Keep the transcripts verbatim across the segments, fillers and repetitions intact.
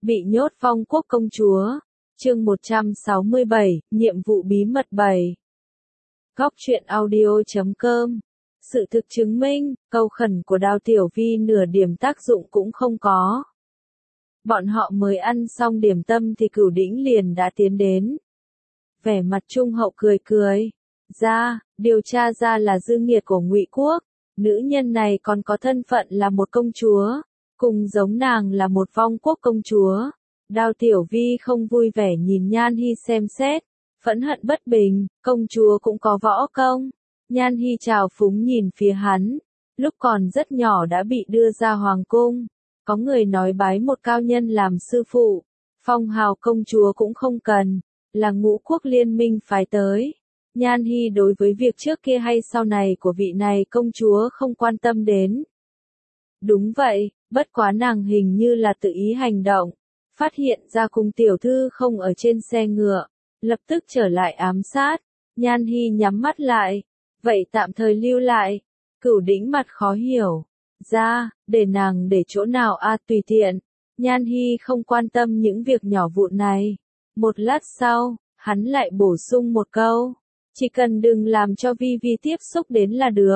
Bị nhốt Phong Quốc công chúa. Chương một trăm sáu mươi bảy, nhiệm vụ bí mật bảy. Góc truyện audio chấm com. Sự thực chứng minh, câu khẩn của Đào Tiểu Vi nửa điểm tác dụng cũng không có. Bọn họ mới ăn xong điểm tâm thì Cửu Đĩnh liền đã tiến đến. Vẻ mặt trung hậu cười cười. Ra, điều tra ra là dư nghiệt của Ngụy Quốc. Nữ nhân này còn có thân phận là một công chúa. Cùng giống nàng là một Phong Quốc công chúa. Đào Tiểu Vi không vui vẻ nhìn Nhan Hi xem xét. Phẫn hận bất bình, công chúa cũng có võ công. Nhan Hi trào phúng nhìn phía hắn. Lúc còn rất nhỏ đã bị đưa ra hoàng cung. Có người nói bái một cao nhân làm sư phụ. Phong hào công chúa cũng không cần. Là Ngũ Quốc liên minh phái tới. Nhan Hi đối với việc trước kia hay sau này của vị này công chúa không quan tâm đến. Đúng vậy, bất quá nàng hình như là tự ý hành động. Phát hiện ra cung tiểu thư không ở trên xe ngựa. Lập tức trở lại ám sát. Nhan Hi nhắm mắt lại. Vậy tạm thời lưu lại. Cửu Đĩnh mặt khó hiểu. Ra, để nàng để chỗ nào a à, tùy tiện. Nhan Hi không quan tâm những việc nhỏ vụn này. Một lát sau, hắn lại bổ sung một câu. Chỉ cần đừng làm cho Vi Vi tiếp xúc đến là được.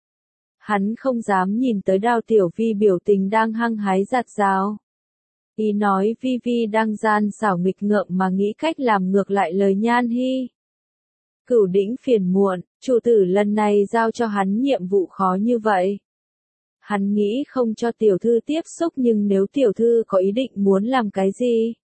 Hắn không dám nhìn tới Đào Tiểu Vi biểu tình đang hăng hái giạt rào. Ý nói Vi Vi đang gian xảo nghịch ngợm mà nghĩ cách làm ngược lại lời Nhan Hi. Cửu Đĩnh phiền muộn, chủ tử lần này giao cho hắn nhiệm vụ khó như vậy. Hắn nghĩ không cho tiểu thư tiếp xúc nhưng nếu tiểu thư có ý định muốn làm cái gì?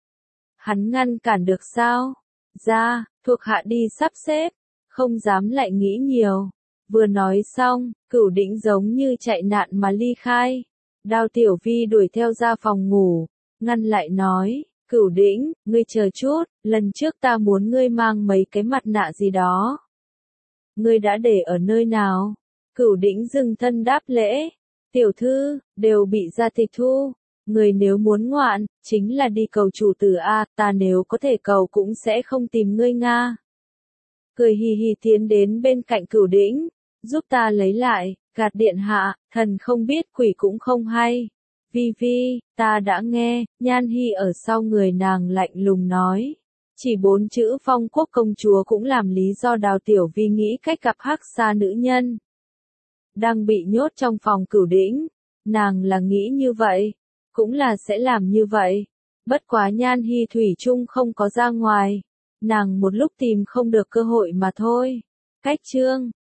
Hắn ngăn cản được sao? Ra, thuộc hạ đi sắp xếp, không dám lại nghĩ nhiều. Vừa nói xong, Cửu Đĩnh giống như chạy nạn mà ly khai. Đào Tiểu Vi đuổi theo ra phòng ngủ, ngăn lại nói, Cửu Đĩnh, ngươi chờ chút, lần trước ta muốn ngươi mang mấy cái mặt nạ gì đó. Ngươi đã để ở nơi nào? Cửu Đĩnh dừng thân đáp lễ, tiểu thư, đều bị gia tịch thu. Người nếu muốn ngoạn, chính là đi cầu chủ tử A, ta nếu có thể cầu cũng sẽ không tìm ngươi Nga. Cười hì hì tiến đến bên cạnh Cửu Đĩnh, giúp ta lấy lại, gạt điện hạ, thần không biết quỷ cũng không hay. Vi Vi, ta đã nghe, Nhan Hi ở sau người nàng lạnh lùng nói. Chỉ bốn chữ Phong Quốc công chúa cũng làm lý do Đào Tiểu Vi nghĩ cách gặp hắc xa nữ nhân. Đang bị nhốt trong phòng Cửu Đĩnh, nàng là nghĩ như vậy, cũng là sẽ làm như vậy. Bất quá Nhan Hi thủy chung không có ra ngoài, nàng một lúc tìm không được cơ hội mà thôi. Cách chương